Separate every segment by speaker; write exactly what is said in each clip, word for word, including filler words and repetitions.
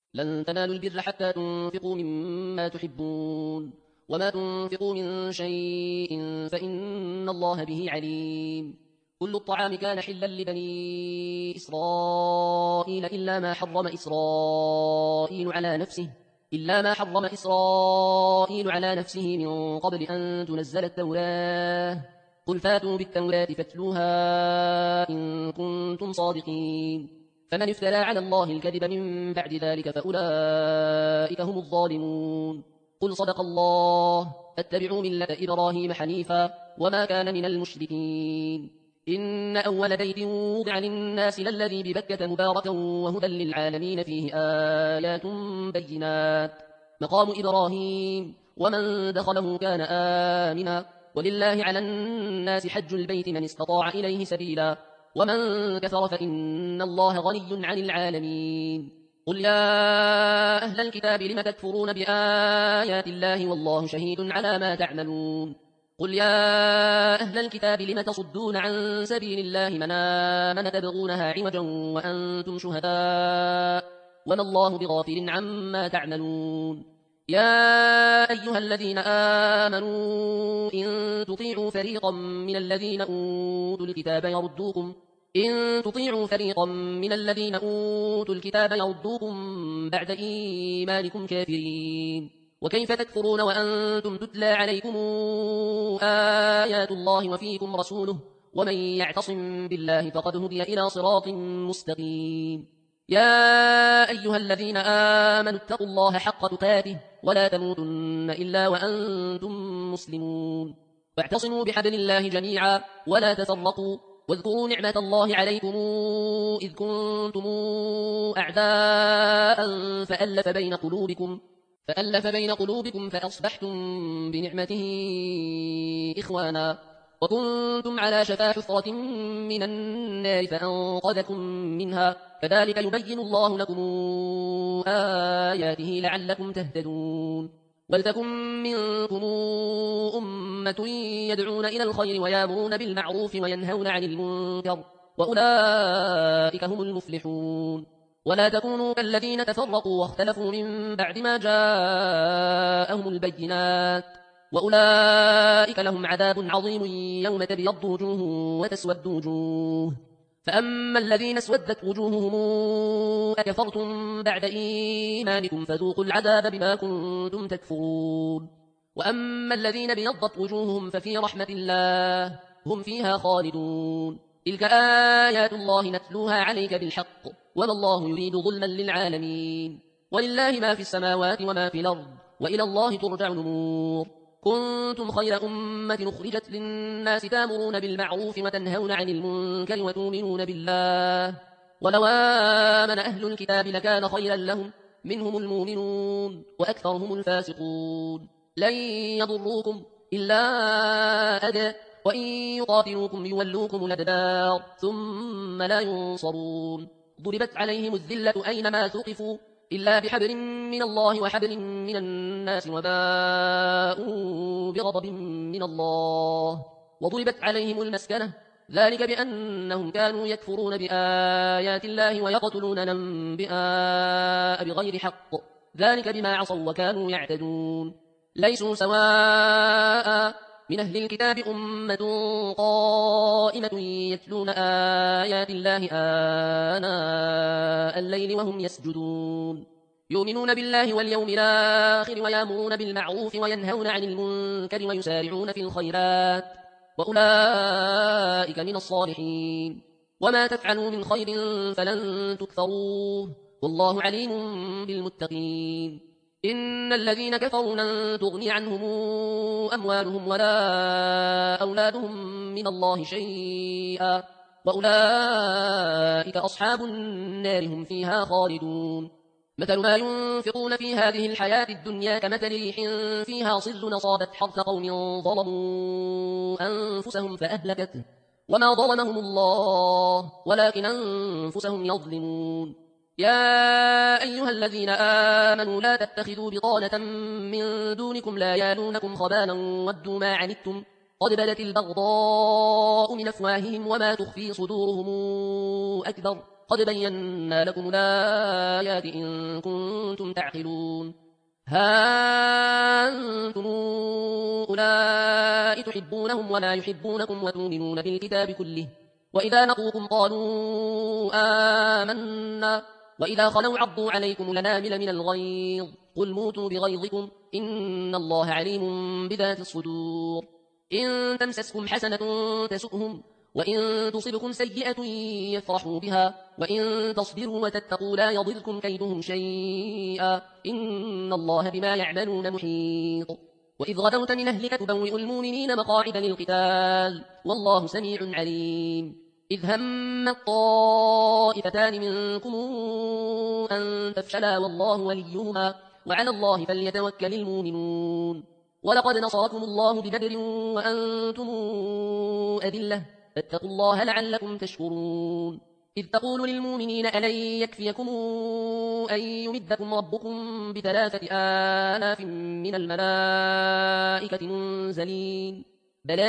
Speaker 1: لن تنالوا البر حتى تنفقوا مما تحبون وما تنفقوا من شيء فإن الله به عليم. كل الطعام كان حلا لبني إسرائيل إلا ما حرم إسرائيل على نفسه إلا ما حرم إسرائيل على نفسه من قبل أن تنزل التوراة. قل فاتوا بالتوراة فاتلوها إن كنتم صادقين. فمن افترى على الله الكذب من بعد ذلك فأولئك هم الظالمون. قل صدق الله فاتبعوا ملة إبراهيم حنيفا وما كان من المشركين. إن أول بيت وضع للناس للذي ببكة مباركا وهدى للعالمين فيه آيات بينات مقام إبراهيم ومن دخله كان آمنا ولله على الناس حج البيت من استطاع إليه سبيلا ومن كفر فإن الله غني عن العالمين. قل يا أهل الكتاب لم تكفرون بآيات الله والله شهيد على ما تعملون. قل يا أهل الكتاب لم تصدون عن سبيل الله من آمن تبغونها عوجا وأنتم شهداء وما الله بغافل عما تعملون. يا أيها الذين آمنوا إن تطيعوا فريقا من الذين أوتوا الكتاب يردوكم إن تطيعوا فريقا من الذين أوتوا الكتاب يردوكم بعد إيمانكم كافرين. وكيف تكفرون وأنتم تتلى عليكم آيات الله وفيكم رسوله ومن يعتصم بالله فقد هدي إلى صراط مستقيم. يا أيها الذين آمنوا اتقوا الله حق تقاته ولا تموتن إلا وأنتم مسلمون. واعتصموا بحبل الله جميعا ولا تفرقوا واذكروا نعمة الله عليكم إذ كنتم أعداء فألف بين قلوبكم فألف بين قلوبكم فأصبحتم بنعمته إخوانا وكنتم على شفا حفرة من النار فأنقذكم منها كذلك يبين الله لكم آياته لعلكم تهتدون. ولتكن منكم أمة يدعون إلى الخير ويامرون بالمعروف وينهون عن المنكر وأولئك هم المفلحون. ولا تكونوا كالذين تفرقوا واختلفوا من بعد ما جاءهم البينات وأولئك لهم عذاب عظيم يوم تبيض وجوه وتسود وجوه. فأما الذين اسودت وجوههم أكفرتم بعد إيمانكم فذوقوا العذاب بما كنتم تكفرون. وأما الذين بيضت وجوههم ففي رحمة الله هم فيها خالدون. تلك آيات الله نتلوها عليك بالحق وما الله يريد ظلما للعالمين. ولله ما في السماوات وما في الأرض وإلى الله ترجع الأمور. كنتم خير أمة أخرجت للناس تأمرون بالمعروف وتنهون عن المنكر وتؤمنون بالله ولو آمن أهل الكتاب لكان خيرا لهم منهم المؤمنون وأكثرهم الفاسقون. لن يضروكم إلا أذى وإن يقاتلوكم يولوكم الأدبار ثم لا ينصرون. ضربت عليهم الذلة أينما ثقفوا إلا بحبل من الله وحبل من الناس وباءوا بغضب من الله وضربت عليهم المسكنة ذلك بأنهم كانوا يكفرون بآيات الله ويقتلون الأنبياء بغير حق ذلك بما عصوا وكانوا يعتدون. ليسوا سواء من أهل الكتاب أمة قائمة يتلون آيات الله آناء الليل وهم يسجدون يؤمنون بالله واليوم الآخر ويأمرون بالمعروف وينهون عن المنكر ويسارعون في الخيرات وأولئك من الصالحين. وما تفعلوا من خير فلن تكفروه والله عليم بالمتقين. إن الذين كفروا لن تغني عنهم أموالهم ولا أولادهم من الله شيئا وأولئك أصحاب النار هم فيها خالدون. مثل ما ينفقون في هذه الحياة الدنيا كمثل ريح فيها صر أصابت حرث قوم ظلموا أنفسهم فأهلكته وما ظلمهم الله ولكن أنفسهم يظلمون. يا أيها الذين آمنوا لا تتخذوا بطانة من دونكم لا يالونكم خبالا ودوا ما عنتم قد بدت البغضاء من أفواههم وما تخفي صدورهم أكبر قد بينا لكم الآيات إن كنتم تعقلون ها أنتم أولئك تحبونهم ولا يحبونكم وتؤمنون بالكتاب كله وإذا لقوكم قالوا آمنا وإذا خلوا عضوا عليكم الأنامل من الغيظ قل موتوا بغيظكم إن الله عليم بذات الصدور إن تمسسكم حسنة تسؤهم وإن تصبكم سيئة يفرحوا بها وإن تصبروا وتتقوا لا يضركم كيدهم شيئا إن الله بما يعملون محيط وإذ غدوت من أهلك تبوئ المؤمنين مقاعد للقتال والله سميع عليم إذ هم الطائفتان منكم أن تفشلا والله وليهما وعلى الله فليتوكل المؤمنون ولقد نصركم الله ببدر وأنتم أذلة فاتقوا الله لعلكم تشكرون إذ تقول للمؤمنين ألن يكفيكم أن يمدكم ربكم بثلاثة آلاف من الملائكة منزلين بلى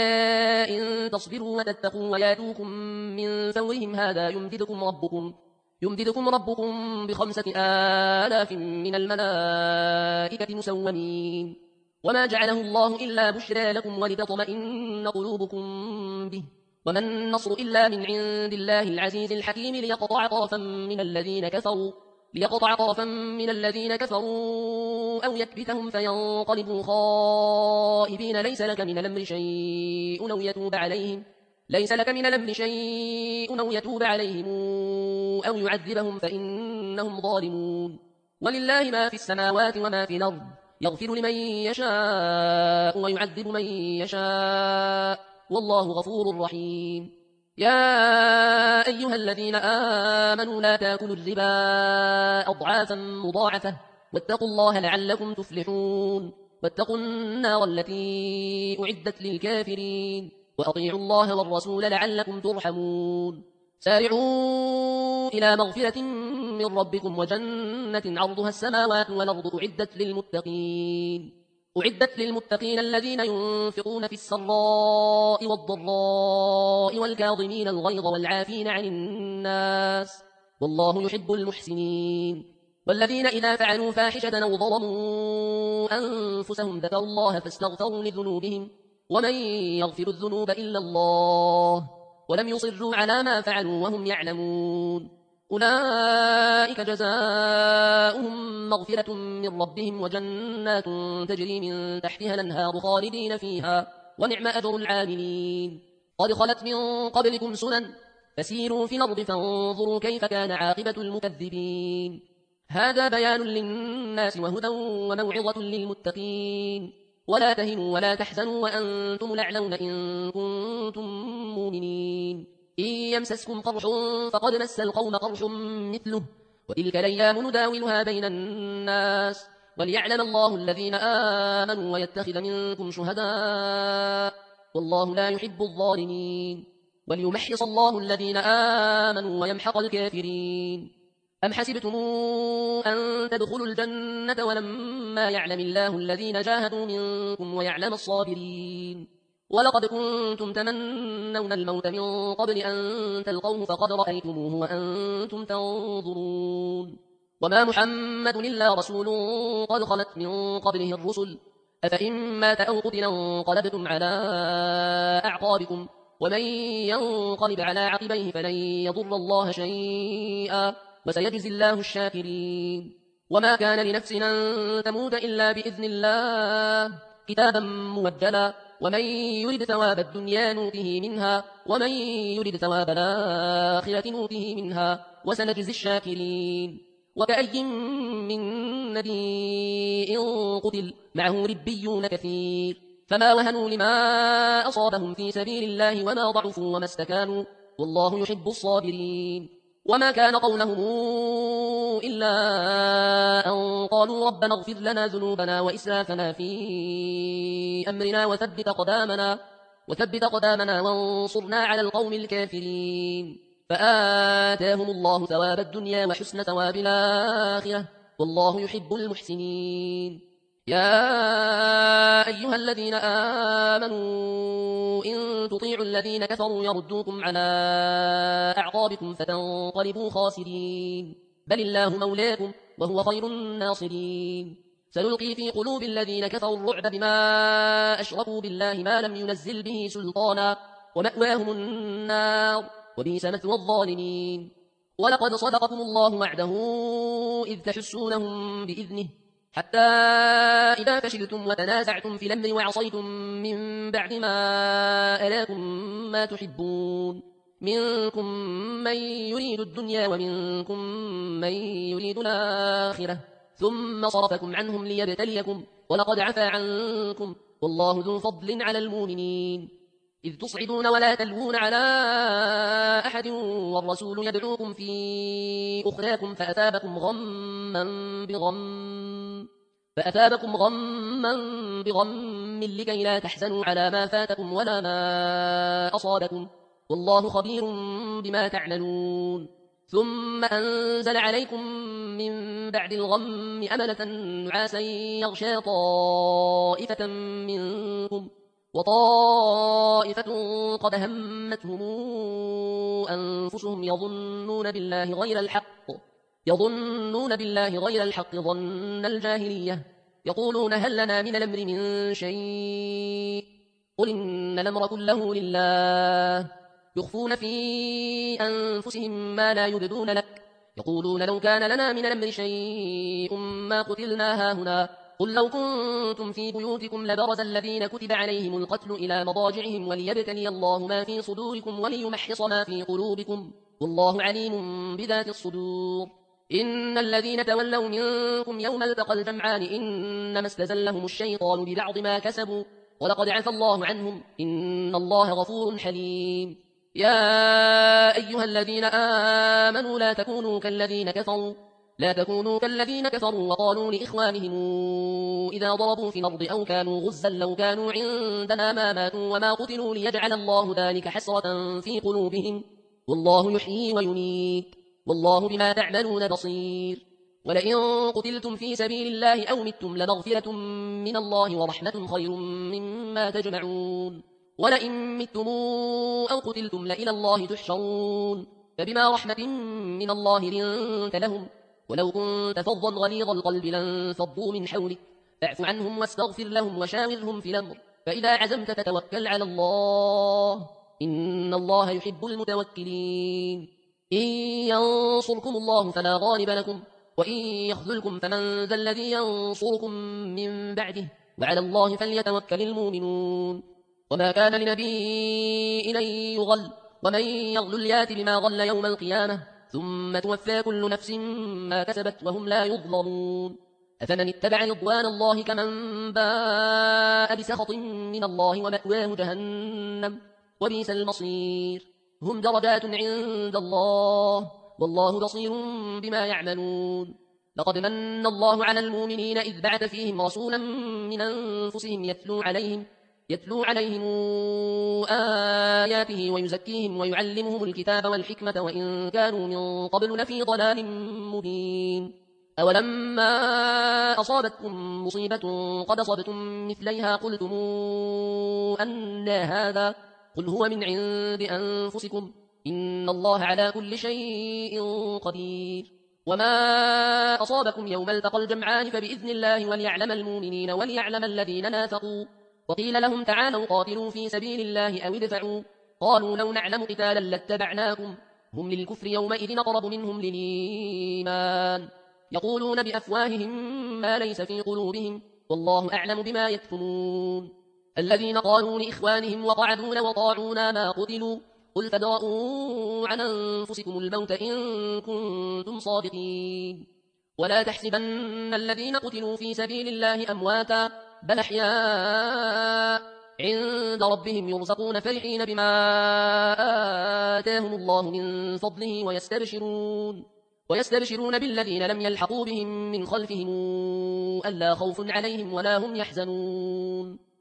Speaker 1: إن تصبروا وتتقوا وياتوكم من فورهم هذا يمددكم ربكم يمددكم ربكم بخمسة آلاف من الملائكة مسومين وما جعله الله إلا بشرى لكم ولتطمئن قلوبكم به وما النصر إلا من عند الله العزيز الحكيم ليقطع طرفا من الذين كفروا ليقطع طرفا من الذين كفروا أو يكبتهم فينقلبوا خائبين ليس لك من الأمر شيء أو يتوب عليهم ليس لك من الأمر شيء أو يتوب عليهم أو يعذبهم فإنهم ظالمون ولله ما في السماوات وما في الأرض يغفر لمن يشاء ويعذب من يشاء والله غفور رحيم يا أيها الذين آمنوا لا تأكلوا الربا أضعافا مضاعفة واتقوا الله لعلكم تفلحون واتقوا النار التي أعدت للكافرين وأطيعوا الله والرسول لعلكم ترحمون سارعوا إلى مغفرة من ربكم وجنة عرضها السماوات والأرض أعدت للمتقين أعدت للمتقين الذين ينفقون في السراء والضراء والكاظمين الغيظ والعافين عن الناس والله يحب المحسنين والذين إذا فعلوا فاحشة أو ظلموا أنفسهم ذكروا الله فاستغفروا لذنوبهم ومن يغفر الذنوب إلا الله ولم يصروا على ما فعلوا وهم يعلمون أولئك جزاؤهم مغفرة من ربهم وجنات تجري من تحتها الأنهار خالدين فيها ونعم أجر العاملين قد خلت من قبلكم سنن فسيروا في الأرض فانظروا كيف كان عاقبة المكذبين هذا بيان للناس وهدى وموعظة للمتقين ولا تهنوا ولا تحزنوا وأنتم الأعلون إن كنتم مؤمنين إن يمسسكم قرح فقد مس القوم قرح مثله وتلك الأيام نداولها بين الناس وليعلم الله الذين آمنوا ويتخذ منكم شهداء والله لا يحب الظالمين وليمحص الله الذين آمنوا ويمحق الكافرين أم حسبتم أن تدخلوا الجنة ولما يعلم الله الذين جاهدوا منكم ويعلم الصابرين ولقد كنتم تمنون الموت من قبل أن تلقوه فقد رأيتموه وأنتم تنظرون وما محمد إلا رسول قد خلت من قبله الرسل أفإن مات أو قتل انقلبتم على أعقابكم ومن ينقلب على عقبيه فلن يضر الله شيئا وسيجزي الله الشاكرين وما كان لنفس أن تموت إلا بإذن الله كتابا مؤجلا ومن يرد ثواب الدنيا نوته منها ومن يرد ثواب الآخرة نوته منها وسنجزي الشاكرين وكأي من نبي قتل معه ربيون كثير فما وهنوا لما أصابهم في سبيل الله وما ضعفوا وما استكانوا والله يحب الصابرين وما كان قولهم إلا أن قالوا ربنا اغفر لنا ذنوبنا وإسرافنا في أمرنا وثبت قدامنا وثبت قدامنا وانصرنا على القوم الكافرين فآتاهم الله ثواب الدنيا وحسن ثواب الآخرة والله يحب المحسنين يا أيها الذين آمنوا إن تطيعوا الذين كفروا يردوكم على أعقابكم فتنقلبوا خاسرين بل الله مولاكم وهو خير الناصرين سنلقي في قلوب الذين كفروا الرعب بما أشركوا بالله ما لم ينزل به سلطانا ومأواهم النار وبئس مثوى الظالمين ولقد صدقكم الله وعده إذ تحسونهم بإذنه حتى إذا فشلتم وتنازعتم في الأمر وعصيتم من بعد ما أراكم ما تحبون منكم من يريد الدنيا ومنكم من يريد الآخرة ثم صرفكم عنهم ليبتليكم ولقد عفا عنكم والله ذو فضل على المؤمنين إذ تصعدون ولا تلوون على أحد والرسول يدعوكم في أخراكم فأثابكم غما بغم فأثابكم غما بغم لكي لا تحزنوا على ما فاتكم ولا ما أصابكم والله خبير بما تعملون ثم أنزل عليكم من بعد الغم أمنة نعاسا يغشى طائفة منكم وطائفة قد همتهم أنفسهم يظنون بالله غير الحق يظنون بالله غير الحق ظن الجاهلية يقولون هل لنا من الأمر من شيء قل إن الأمر كله لله يخفون في أنفسهم ما لا يبدون لك يقولون لو كان لنا من الأمر شيء ما قتلنا هاهنا قل لو كنتم في بيوتكم لبرز الذين كتب عليهم القتل إلى مضاجعهم وليبتلي الله ما في صدوركم وليمحص ما في قلوبكم والله عليم بذات الصدور إن الذين تولوا منكم يوم التقى الجمعان إنما استزلهم الشيطان ببعض ما كسبوا ولقد عفى الله عنهم إن الله غفور حليم يا أيها الذين آمنوا لا تكونوا كالذين كفروا لا تكونوا كالذين كفروا وقالوا لإخوانهم إذا ضربوا في الأرض أو كانوا غزا لو كانوا عندنا ما ماتوا وما قتلوا ليجعل الله ذلك حسرة في قلوبهم والله يحيي ويميت والله بما تعملون بصير ولئن قتلتم في سبيل الله أو متم لمغفرة من الله ورحمة خير مما تجمعون ولئن متم أو قتلتم لإلى الله تحشرون فبما رحمة من الله لنت لهم ولو كنت فظا غليظ القلب لانفضوا من حولك فاعف عنهم واستغفر لهم وشاورهم في الأمر فإذا عزمت فتوكل على الله إن الله يحب المتوكلين إن ينصركم الله فلا غالب لكم وإن يخذلكم فمن ذا الذي ينصركم من بعده وعلى الله فليتوكل المؤمنون وما كان لنبي أن يغل ومن يغل يات بما غل يوم القيامة ثم توفى كل نفس ما كسبت وهم لا يظلمون أفمن اتبع رضوان الله كمن باء بسخط من الله ومأواه جهنم وبئس المصير هم درجات عند الله والله بصير بما يعملون لقد من الله على المؤمنين إذ بعث فيهم رسولا من أنفسهم يتلو عليهم يتلو عليهم آياته ويزكيهم ويعلمهم الكتاب والحكمة وإن كانوا من قبل لفي ضلال مبين أولما أصابتكم مصيبة قد أصبتم مثليها قلتم أن هذا قل هو من عند أنفسكم إن الله على كل شيء قدير وما أصابكم يوم التقى الجمعان فبإذن الله وليعلم المؤمنين وليعلم الذين نافقوا وقيل لهم تعالوا قاتلوا في سبيل الله أو ادفعوا قالوا لو نعلم قتالا لاتبعناكم هم للكفر يومئذ أقرب منهم للإيمان يقولون بأفواههم ما ليس في قلوبهم والله أعلم بما يكتمون الذين قالوا لإخوانهم وقعدون وطاعونا ما قتلوا قل فادرءوا عن أنفسكم الموت إن كنتم صادقين ولا تحسبن الذين قتلوا في سبيل الله أمواتا بل أحياء عند ربهم يرزقون فرحين بما آتاهم الله من فضله ويستبشرون ويستبشرون بالذين لم يلحقوا بهم من خلفهم ألا خوف عليهم ولا هم يحزنون